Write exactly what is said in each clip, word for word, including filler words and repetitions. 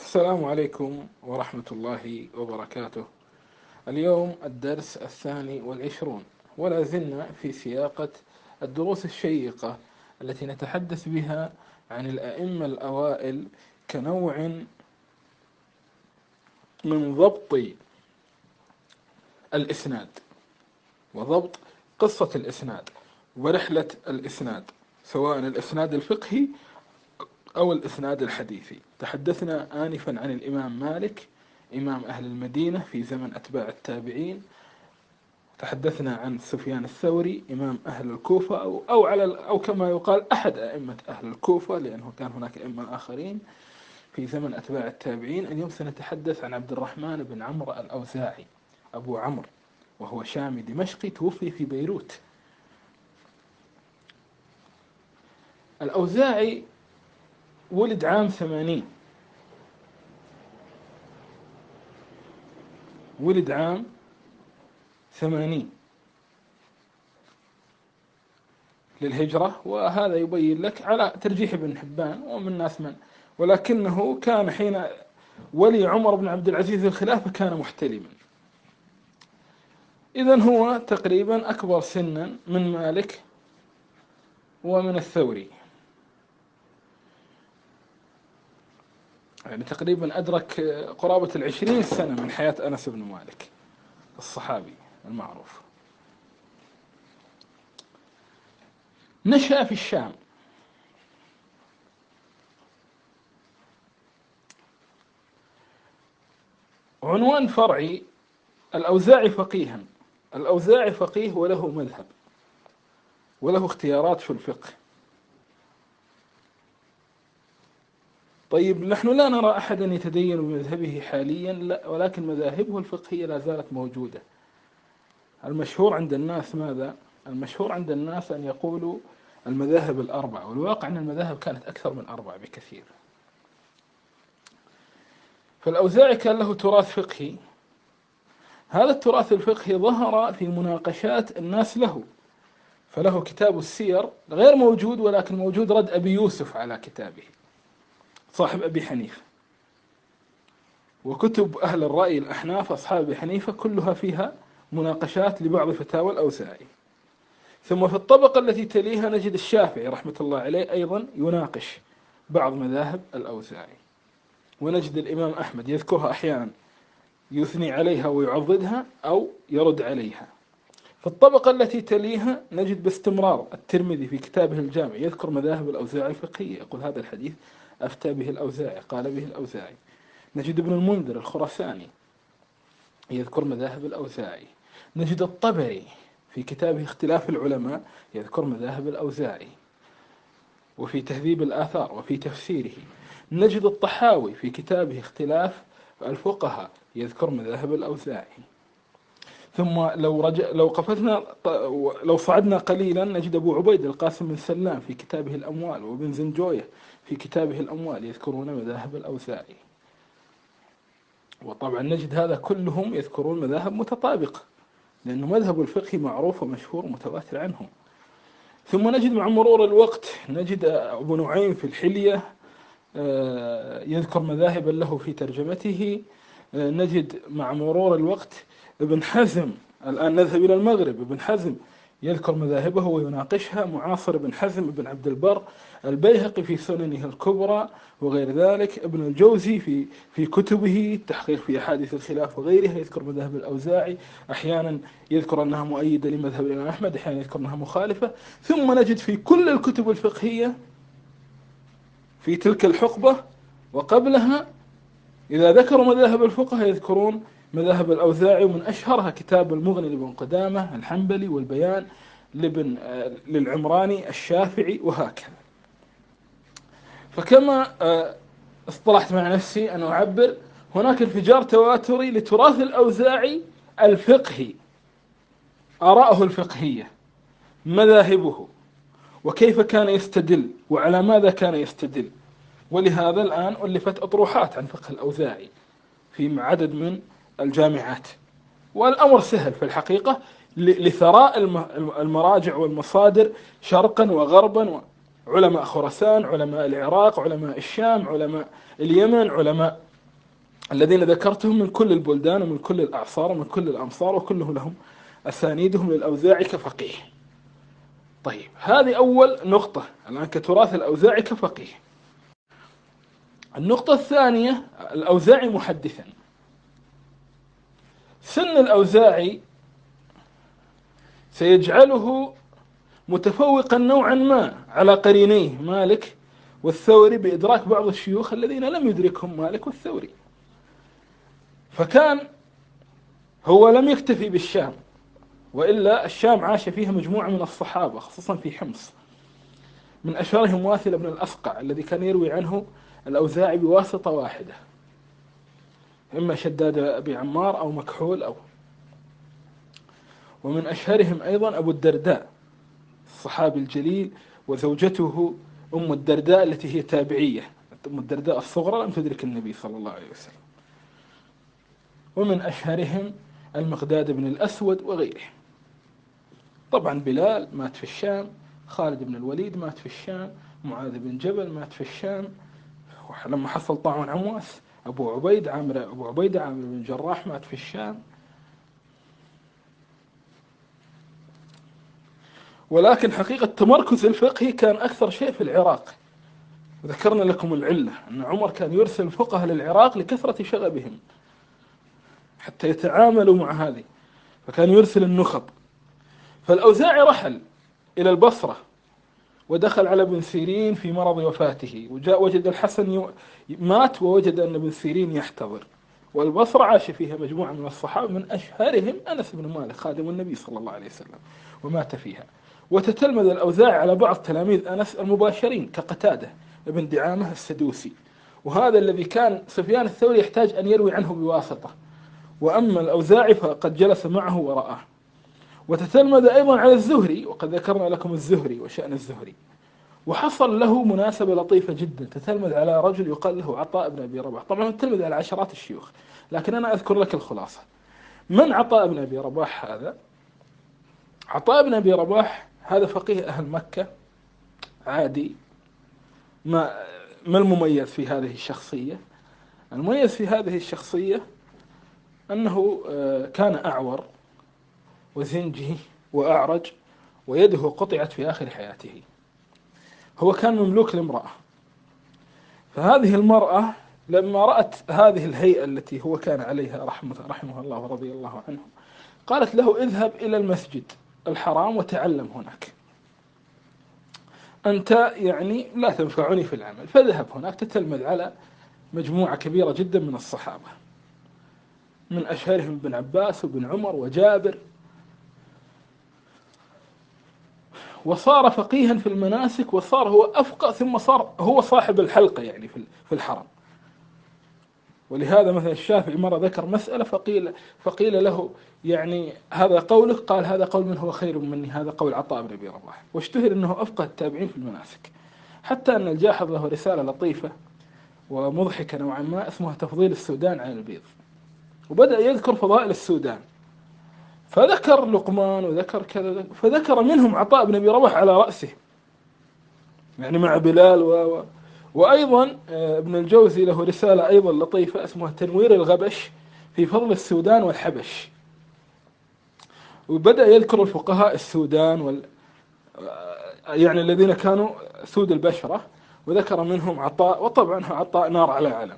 السلام عليكم ورحمة الله وبركاته. اليوم الدرس الثاني والعشرون، ولا زلنا في سياقة الدروس الشيقة التي نتحدث بها عن الأئمة الأوائل كنوع من ضبط الإسناد وضبط قصة الإسناد ورحلة الإسناد، سواء الإسناد الفقهي أو الإسناد الحديثي. تحدثنا آنفا عن الإمام مالك إمام أهل المدينة في زمن أتباع التابعين، تحدثنا عن سفيان الثوري إمام أهل الكوفة أو أو على أو كما يقال أحد أئمة أهل الكوفة، لأنه كان هناك أئمة آخرين في زمن أتباع التابعين. اليوم سنتحدث عن عبد الرحمن بن عمرو الأوزاعي أبو عمرو، وهو شامي دمشقي توفي في بيروت. الأوزاعي ولد عام ثمانين، ولد عام ثمانين للهجرة، وهذا يبين لك على ترجيح ابن حبان ومن ناس من، ولكنه كان حين ولي عمر بن عبد العزيز الخلافة كان محتلما. إذن هو تقريبا أكبر سنا من مالك ومن الثوري، يعني تقريبا أدرك قرابة العشرين سنة من حياة أنس بن مالك الصحابي المعروف. نشأ في الشام، عنوان فرعي: الأوزاعي فقيها. الأوزاعي فقيه وله مذهب وله اختيارات في الفقه. طيب، نحن لا نرى أحدا يتدين بمذهبه حاليا، لا، ولكن مذاهبه الفقهية لا زالت موجودة. المشهور عند الناس ماذا؟ المشهور عند الناس أن يقولوا المذاهب الأربعة، والواقع أن المذاهب كانت أكثر من أربعة بكثير. فالأوزاعي كان له تراث فقهي، هذا التراث الفقهي ظهر في مناقشات الناس له، فله كتاب السير غير موجود، ولكن موجود رد أبي يوسف على كتابه صاحب أبي حنيفة، وكتب أهل الرأي الأحناف أصحاب أبي حنيفة كلها فيها مناقشات لبعض فتاوى الأوزاعي. ثم في الطبقة التي تليها نجد الشافعي رحمة الله عليه أيضا يناقش بعض مذاهب الأوزاعي، ونجد الإمام أحمد يذكرها أحيانا، يثني عليها ويعضدها أو يرد عليها. في الطبقة التي تليها نجد باستمرار الترمذي في كتابه الجامع يذكر مذاهب الأوزاعي الفقهية، يقول هذا الحديث أفتى به الأوزاعي، قال به الأوزاعي. نجد ابن المنذر الخراساني يذكر مذاهب الأوزاعي. نجد الطبري في كتابه اختلاف العلماء يذكر مذاهب الأوزاعي، وفي تهذيب الآثار وفي تفسيره. نجد الطحاوي في كتابه اختلاف الفقهاء يذكر مذاهب الأوزاعي. ثم لو رجع لو قفزنا لو صعدنا قليلا نجد أبو عبيد القاسم بن سلام في كتابه الأموال، وابن زنجوية في كتابه الأموال يذكرون مذاهب الأوزاعي. وطبعا نجد هذا كلهم يذكرون مذاهب متطابقة، لأنه مذهب الفقه معروف ومشهور متواتر عنهم. ثم نجد مع مرور الوقت نجد أبو نعيم في الحلية يذكر مذاهبا له في ترجمته. نجد مع مرور الوقت ابن حزم، الآن نذهب إلى المغرب، ابن حزم يذكر مذاهبه ويناقشها، معاصر ابن حزم ابن عبد البر، البيهقي في سننه الكبرى وغير ذلك، ابن الجوزي في في كتبه التحقيق في أحاديث الخلاف وغيرها يذكر مذاهب الأوزاعي، أحيانا يذكر أنها مؤيدة لمذهب الإمام أحمد، أحيانا يذكر أنها مخالفة. ثم نجد في كل الكتب الفقهية في تلك الحقبة وقبلها إذا ذكروا مذاهب الفقهاء يذكرون مذاهب الأوزاعي، ومن أشهرها كتاب المغني لابن قدامة الحنبلي، والبيان لابن للعمراني الشافعي، وهكذا. فكما اصطلحت مع نفسي أن أعبر، هناك انفجار تواتري لتراث الأوزاعي الفقهي، آراءه الفقهية، مذاهبه، وكيف كان يستدل وعلى ماذا كان يستدل. ولهذا الآن ألفت أطروحات عن فقه الأوزاعي في عدد من الجامعات، والأمر سهل في الحقيقة لثراء المراجع والمصادر شرقا وغربا، علماء خراسان، علماء العراق، علماء الشام، علماء اليمن، علماء الذين ذكرتهم من كل البلدان ومن كل الأعصار ومن كل الأمصار، وكلهم لهم أسانيدهم للأوزاعي كفقيه. طيب، هذه أول نقطة الآن كتراث الأوزاعي كفقيه. النقطة الثانية، الأوزاعي محدثا. سن الأوزاعي سيجعله متفوقا نوعا ما على قرينيه مالك والثوري بإدراك بعض الشيوخ الذين لم يدركهم مالك والثوري. فكان هو لم يكتفي بالشام، وإلا الشام عاش فيها مجموعة من الصحابة خصوصا في حمص، من أشهرهم واثل بن الأصقع الذي كان يروي عنه الأوزاعي بواسطة واحدة، إما شداد أبي عمار أو مكحول أو. ومن أشهرهم أيضا أبو الدرداء الصحابي الجليل، وزوجته أم الدرداء التي هي تابعية، أم الدرداء الصغرى لم تدرك النبي صلى الله عليه وسلم. ومن أشهرهم المقداد بن الأسود وغيره. طبعا بلال مات في الشام، خالد بن الوليد مات في الشام، معاذ بن جبل مات في الشام لما حصل طاعون عمواس، أبو عبيد عامر أبو عبيدة عامر بن جراح مات في الشام. ولكن حقيقة تمركز الفقهي كان أكثر شيء في العراق، وذكرنا لكم العلة أن عمر كان يرسل فقهاء للعراق لكثرة شغبهم حتى يتعاملوا مع هذه، فكان يرسل النخب. فالأوزاعي رحل إلى البصرة ودخل على ابن سيرين في مرض وفاته، وجاء وجد الحسن مات ووجد أن ابن سيرين يحتضر. والبصرة عاش فيها مجموعة من الصحابة من أشهرهم أنس بن مالك خادم النبي صلى الله عليه وسلم ومات فيها. وتتلمذ الأوزاعي على بعض تلاميذ أنس المباشرين كقتادة ابن دعامة السدوسي، وهذا الذي كان سفيان الثوري يحتاج أن يروي عنه بواسطة، وأما الأوزاعي فقد جلس معه ورآه. وتتلمذ أيضا على الزهري، وقد ذكرنا لكم الزهري وشأن الزهري. وحصل له مناسبة لطيفة جدا، تتلمذ على رجل يقال له عطاء بن أبي رباح. طبعا تتلمذ على عشرات الشيوخ، لكن أنا أذكر لك الخلاصة. من عطاء بن أبي رباح هذا؟ عطاء بن أبي رباح هذا فقيه أهل مكة عادي. ما ما المميز في هذه الشخصية؟ المميز في هذه الشخصية أنه كان أعور وزنجي وأعرج ويده قطعت في آخر حياته. هو كان مملوك لامرأة، فهذه المرأة لما رأت هذه الهيئة التي هو كان عليها رحمه, رحمه الله ورضي الله عنه، قالت له اذهب إلى المسجد الحرام وتعلم هناك، أنت يعني لا تنفعني في العمل. فذهب هناك تتلمذ على مجموعة كبيرة جدا من الصحابة، من أشهرهم ابن عباس وابن عمر وجابر. وصار فقيها في المناسك، وصار هو أفقه، ثم صار هو صاحب الحلقة يعني في الحرم. ولهذا مثلا الشافعي مرة ذكر مسألة فقيل, فقيل له يعني هذا قولك؟ قال هذا قول من هو خير مني، هذا قول عطاء بن أبي رباح. واشتهر أنه أفقه التابعين في المناسك، حتى أن الجاحظ له رسالة لطيفة ومضحكة نوعا ما اسمها تفضيل السودان على البيض، وبدأ يذكر فضائل السودان، فذكر لقمان وذكر كذا، فذكر منهم عطاء بن أبي رباح على رأسه، يعني مع بلال و... و... وأيضا ابن الجوزي له رسالة أيضا لطيفة اسمها تنوير الغبش في فضل السودان والحبش، وبدأ يذكر الفقهاء السودان وال... يعني الذين كانوا سود البشرة، وذكر منهم عطاء، وطبعا عطاء نار على علم.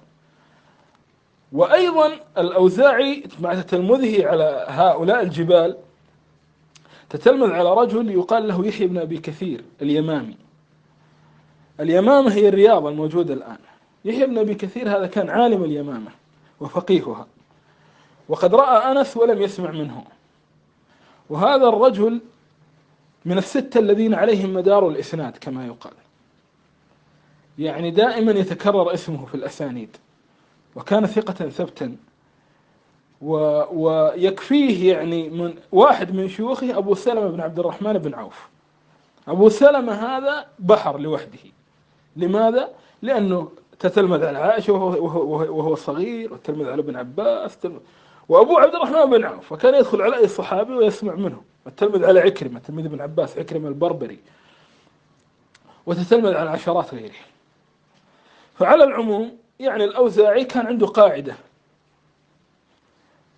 وأيضا الأوزاعي مع تتلمذه على هؤلاء الجبال تتلمذ على رجل يقال له يحيى بن أبي كثير اليمامي. اليمامة هي الرياض الموجودة الآن. يحيى بن أبي كثير هذا كان عالم اليمامة وفقيهها، وقد رأى أنس ولم يسمع منه. وهذا الرجل من الستة الذين عليهم مدار الإسناد كما يقال، يعني دائما يتكرر اسمه في الأسانيد، وكان ثقة ثبتا. و... ويكفيه يعني من واحد من شيوخه أبو سلمة بن عبد الرحمن بن عوف. أبو سلمة هذا بحر لوحده. لماذا؟ لأنه تتلمذ على عائشة وهو, وهو, وهو صغير، وتلمذ على ابن عباس، تلمذ. وأبو عبد الرحمن بن عوف فكان يدخل على أي صحابي ويسمع منه، وتلمذ على عكرمة تلميذ ابن عباس عكرمة البربري، وتتلمذ على عشرات غيره. فعلى العموم يعني الأوزاعي كان عنده قاعدة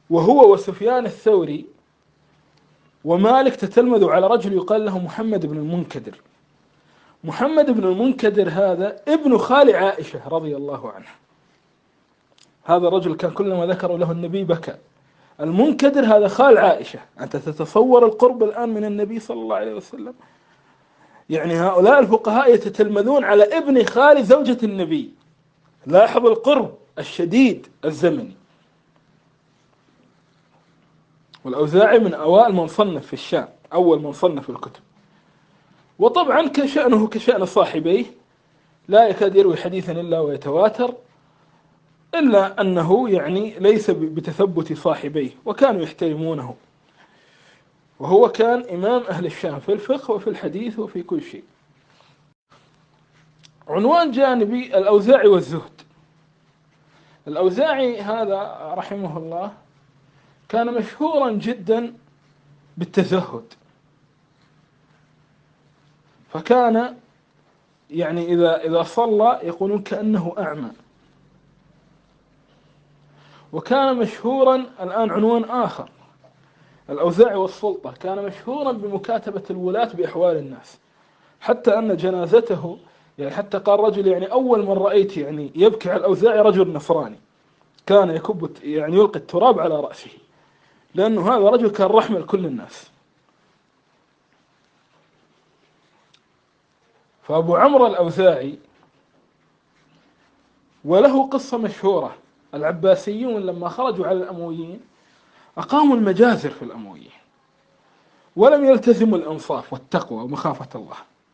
وهو وسفيان الثوري ومالك تتلمذوا على رجل يقال له محمد بن المنكدر. محمد بن المنكدر هذا ابن خال عائشة رضي الله عنها. هذا الرجل كان كلما ذكروا له النبي بكى. المنكدر هذا خال عائشة. أنت تتصور القرب الآن من النبي صلى الله عليه وسلم. يعني هؤلاء الفقهاء يتتلمذون على ابن خال زوجة النبي. لاحظ القرب الشديد الزمني. والأوزاعي من أوائل من صنف في الشام، أول من صنف الكتب. وطبعا كشأنه كشأن صاحبيه، لا يكاد يروي حديثا إلا ويتواتر، إلا أنه يعني ليس بتثبت صاحبيه، وكانوا يحترمونه. وهو كان إمام أهل الشام في الفقه وفي الحديث وفي كل شيء. عنوان جانبي: الأوزاعي والزهد. الأوزاعي هذا رحمه الله كان مشهورا جدا بالتزهد، فكان يعني إذا إذا صلى يقولون كأنه أعمى. وكان مشهورا، الآن عنوان آخر: الأوزاعي والسلطة. كان مشهورا بمكاتبة الولاة بأحوال الناس، حتى أن جنازته يعني حتى قال رجل يعني أول من رأيت يعني يبكي على الأوزاعي رجل نصراني كان يكب يعني يلقي التراب على رأسه، لأنه هذا رجل كان رحمة لكل الناس. فأبو عمرو الأوزاعي وله قصة مشهورة: العباسيون لما خرجوا على الأمويين أقاموا المجازر في الأمويين، ولم يلتزموا الإنصاف والتقوى ومخافة الله.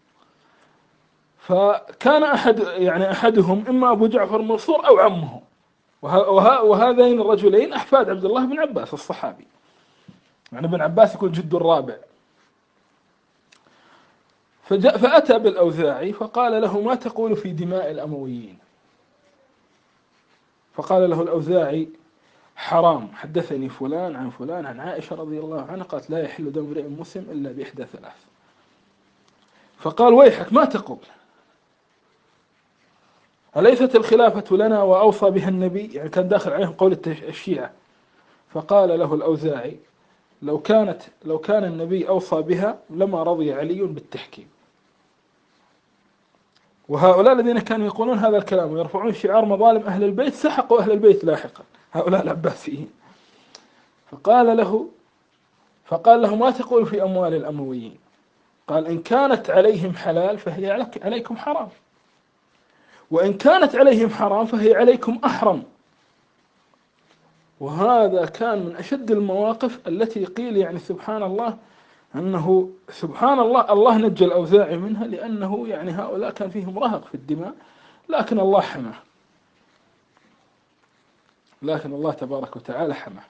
فكان أحد يعني أحدهم إما أبو جعفر المنصور أو عمه، وهذين الرجلين أحفاد عبد الله بن عباس الصحابي، يعني ابن عباس يكون جده الرابع. فجاء فأتى بالأوزاعي فقال له: ما تقول في دماء الأمويين؟ فقال له الأوزاعي: حرام، حدثني فلان عن فلان عن عائشة رضي الله عنها قالت: لا يحل دم امرئ مسلم إلا بإحدى ثلاث. فقال: ويحك، ما تقول؟ أليست الخلافة لنا وأوصى بها النبي؟ يعني كان داخل عليهم قول الشيعة. فقال له الأوزاعي: لو كانت لو كان النبي أوصى بها لما رضي علي بالتحكيم. وهؤلاء الذين كانوا يقولون هذا الكلام ويرفعون شعار مظالم أهل البيت سحقوا أهل البيت لاحقا، هؤلاء العباسيين. فقال له فقال له: ما تقول في أموال الأمويين؟ قال: إن كانت عليهم حلال فهي عليكم حرام، وإن كانت عليهم حرام فهي عليكم أحرم. وهذا كان من أشد المواقف التي قيل يعني سبحان الله أنه سبحان الله الله نجى الأوزاعي منها، لأنه يعني هؤلاء كان فيهم رهق في الدماء، لكن الله حماه، لكن الله تبارك وتعالى حماه.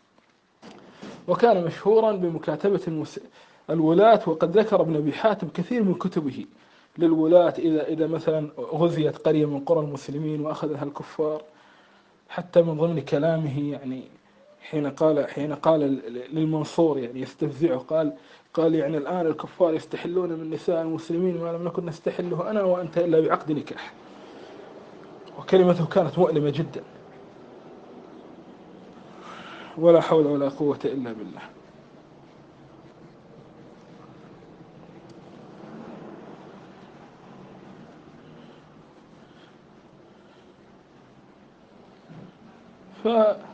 وكان مشهورا بمكاتبة المس... الولاة. وقد ذكر ابن أبي حاتم كثير من كتبه للولاة إذا إذا مثلا غزيت قرية من قرى المسلمين وأخذها الكفار، حتى من ضمن كلامه يعني حين قال حين قال للمنصور يعني يستفزعه، قال قال يعني الآن الكفار يستحلون من نساء المسلمين ما لم نكن نستحله أنا وأنت إلا بعقد نكاح. وكلمته كانت مؤلمة جدا، ولا حول ولا قوة إلا بالله. ف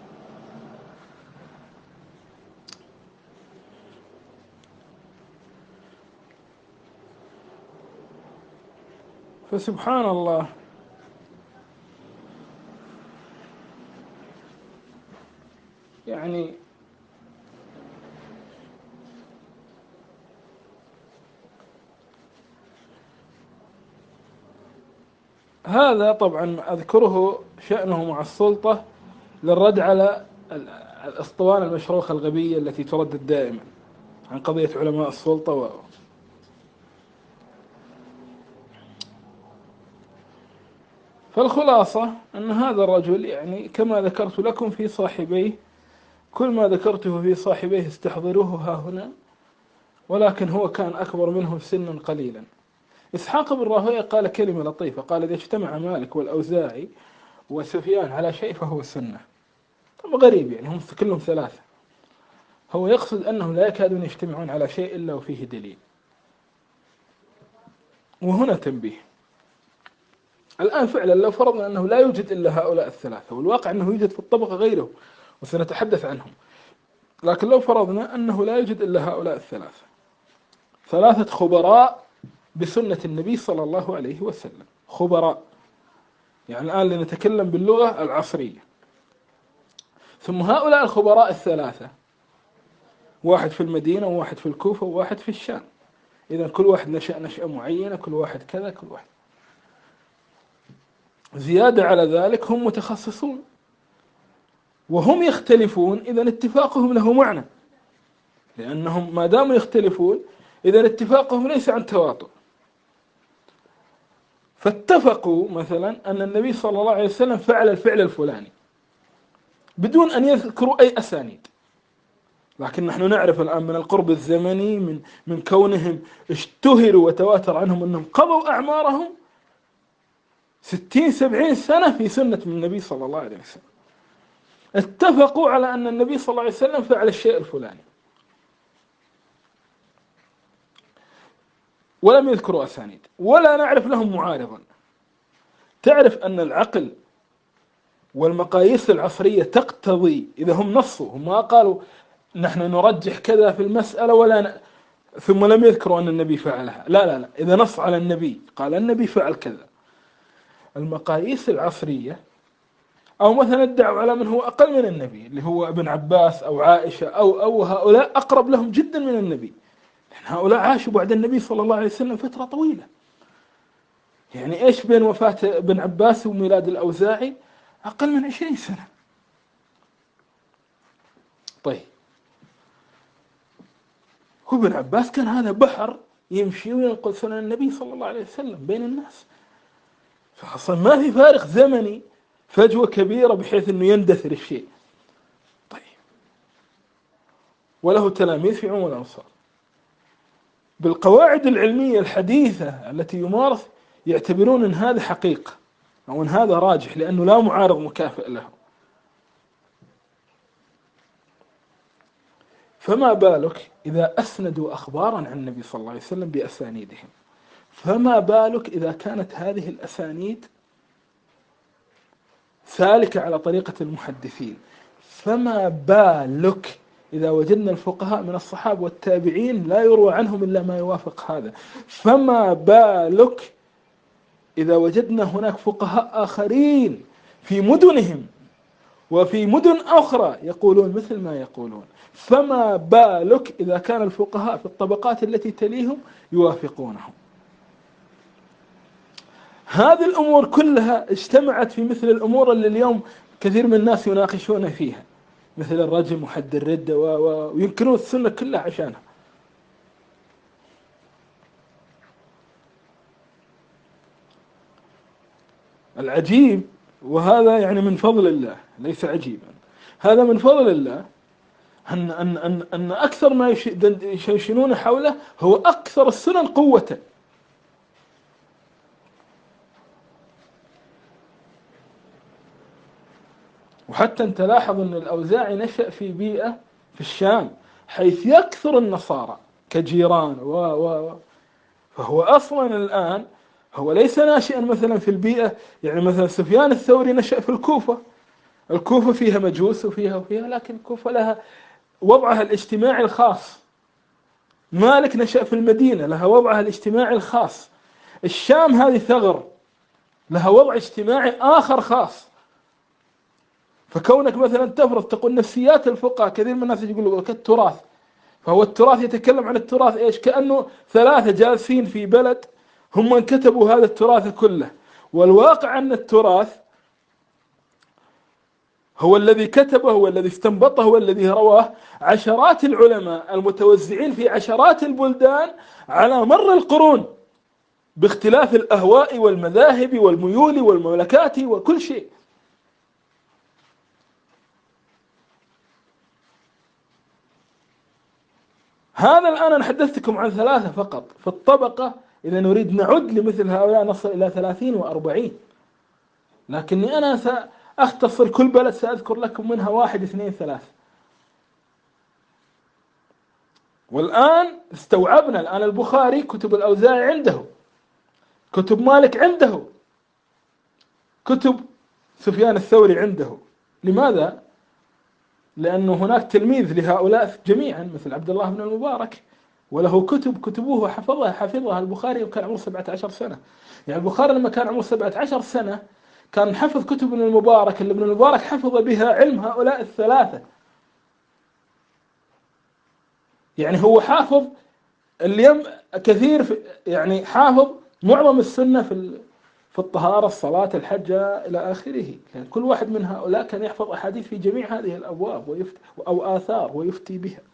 فسبحان الله يعني هذا طبعا أذكره شأنه مع السلطة للرد على الأسطوانة المشروخة الغبية التي تردد دائما عن قضية علماء السلطة. و... فالخلاصة أن هذا الرجل يعني كما ذكرت لكم في صاحبيه، كل ما ذكرته في صاحبيه استحضروه ها هنا، ولكن هو كان أكبر منهم سنا قليلا. إسحاق بن راهويه قال كلمة لطيفة، قال: إذا اجتمع مالك والأوزاعي وسفيان على شيء فهو سنة. غريب يعني هم كلهم ثلاثة. هو يقصد أنهم لا يكادون يجتمعون على شيء إلا وفيه دليل. وهنا تنبيه، الآن فعلا لو فرضنا أنه لا يوجد إلا هؤلاء الثلاثة، والواقع أنه يوجد في الطبقة غيره وسنتحدث عنهم، لكن لو فرضنا أنه لا يوجد إلا هؤلاء الثلاثة، ثلاثة خبراء بسنة النبي صلى الله عليه وسلم، خبراء يعني الآن لنتكلم باللغة العصرية، ثم هؤلاء الخبراء الثلاثة واحد في المدينة وواحد في الكوفة وواحد في الشام، إذا كل واحد نشأ نشأة معينة، كل واحد كذا كل واحد. زيادة على ذلك هم متخصصون وهم يختلفون، إذا اتفاقهم له معنى، لأنهم ما داموا يختلفون إذا اتفاقهم ليس عن تواطؤ. فاتفقوا مثلا أن النبي صلى الله عليه وسلم فعل الفعل الفلاني بدون أن يذكروا أي أسانيد، لكن نحن نعرف الآن من القرب الزمني من من كونهم اشتهروا وتواتر عنهم أنهم قضوا أعمارهم ستين سبعين سنة في سنة من النبي صلى الله عليه وسلم، اتفقوا على أن النبي صلى الله عليه وسلم فعل الشيء الفلاني ولم يذكروا أسانيد ولا نعرف لهم معارضا. تعرف أن العقل والمقاييس العصرية تقتضي إذا هم نصوا، هم ما قالوا نحن نرجح كذا في المسألة ولا ن... ثم لم يذكروا أن النبي فعلها، لا لا لا، إذا نص على النبي قال النبي فعل كذا، المقاييس العصرية أو مثلا ادعوا على من هو أقل من النبي اللي هو ابن عباس أو عائشة أو أو هؤلاء أقرب لهم جدا من النبي، لأن هؤلاء عاشوا بعد النبي صلى الله عليه وسلم فترة طويلة. يعني إيش بين وفاة ابن عباس وميلاد الأوزاعي؟ أقل من عشرين سنة. طيب هو ابن عباس كان هذا بحر يمشي وينقل سنن النبي صلى الله عليه وسلم بين الناس، فأصلا ما في فارق زمني، فجوة كبيرة بحيث أنه يندثر الشيء. طيب وله تلاميذ في عموم الأمصار. بالقواعد العلمية الحديثة التي يمارس يعتبرون أن هذا حقيقة أو أن هذا راجح لأنه لا معارض مكافئ له. فما بالك إذا أسندوا أخبارا عن النبي صلى الله عليه وسلم بأسانيدهم، فما بالك إذا كانت هذه الأسانيد سالكة على طريقة المحدثين، فما بالك إذا وجدنا الفقهاء من الصحابة والتابعين لا يروى عنهم إلا ما يوافق هذا، فما بالك إذا وجدنا هناك فقهاء آخرين في مدنهم وفي مدن أخرى يقولون مثل ما يقولون، فما بالك إذا كان الفقهاء في الطبقات التي تليهم يوافقونهم. هذه الأمور كلها اجتمعت في مثل الأمور اللي اليوم كثير من الناس يناقشون فيها، مثل الرجم وحد الردة وينكرون السنة كلها عشانها. العجيب، وهذا يعني من فضل الله ليس عجيبا، هذا من فضل الله أن, أن, أن, أن أكثر ما يشنشنون حوله هو أكثر السنن قوة. وحتى أنت لاحظ أن الأوزاعي نشأ في بيئة في الشام حيث يكثر النصارى كجيران و و فهو أصلا الآن هو ليس ناشئا مثلا في البيئة، يعني مثلا سفيان الثوري نشأ في الكوفة، الكوفة فيها مجوس وفيها وفيها، لكن الكوفة لها وضعها الاجتماعي الخاص. مالك نشأ في المدينة لها وضعها الاجتماعي الخاص. الشام هذه ثغر لها وضع اجتماعي آخر خاص. فكونك مثلا تفرض تقول نفسيات الفقهاء، كثير من الناس يقولوا كالتراث، فهو التراث يتكلم عن التراث إيش؟ كأنه ثلاثة جالسين في بلد هم من كتبوا هذا التراث كله، والواقع أن التراث هو الذي كتبه، هو الذي استنبطه، هو الذي رواه عشرات العلماء المتوزعين في عشرات البلدان على مر القرون باختلاف الأهواء والمذاهب والميول والمملكات وكل شيء. هذا الآن أنا حدثتكم عن ثلاثة فقط في الطبقة، إذا نريد نعد لمثل هؤلاء نصل إلى ثلاثين وأربعين، لكني أنا أختصر كل بلد سأذكر لكم منها واحد اثنين ثلاث. والآن استوعبنا، الآن البخاري كتب الأوزاعي عنده، كتب مالك عنده، كتب سفيان الثوري عنده. لماذا؟ لأنه هناك تلميذ لهؤلاء جميعا مثل عبد الله بن المبارك، وله كتب كتبوه حفظها حفظها البخاري وكان عمره سبعة عشر سنة. يعني البخاري لما كان عمره سبعة عشر سنة كان حفظ كتب ابن المبارك اللي ابن المبارك حفظ بها علم هؤلاء الثلاثة. يعني هو حافظ اليوم كثير في، يعني حافظ معظم السنة في في الطهارة، الصلاة، الحجة إلى آخره. يعني كل واحد من هؤلاء كان يحفظ أحاديث في جميع هذه الأبواب ويفتي أو آثار ويفتي بها.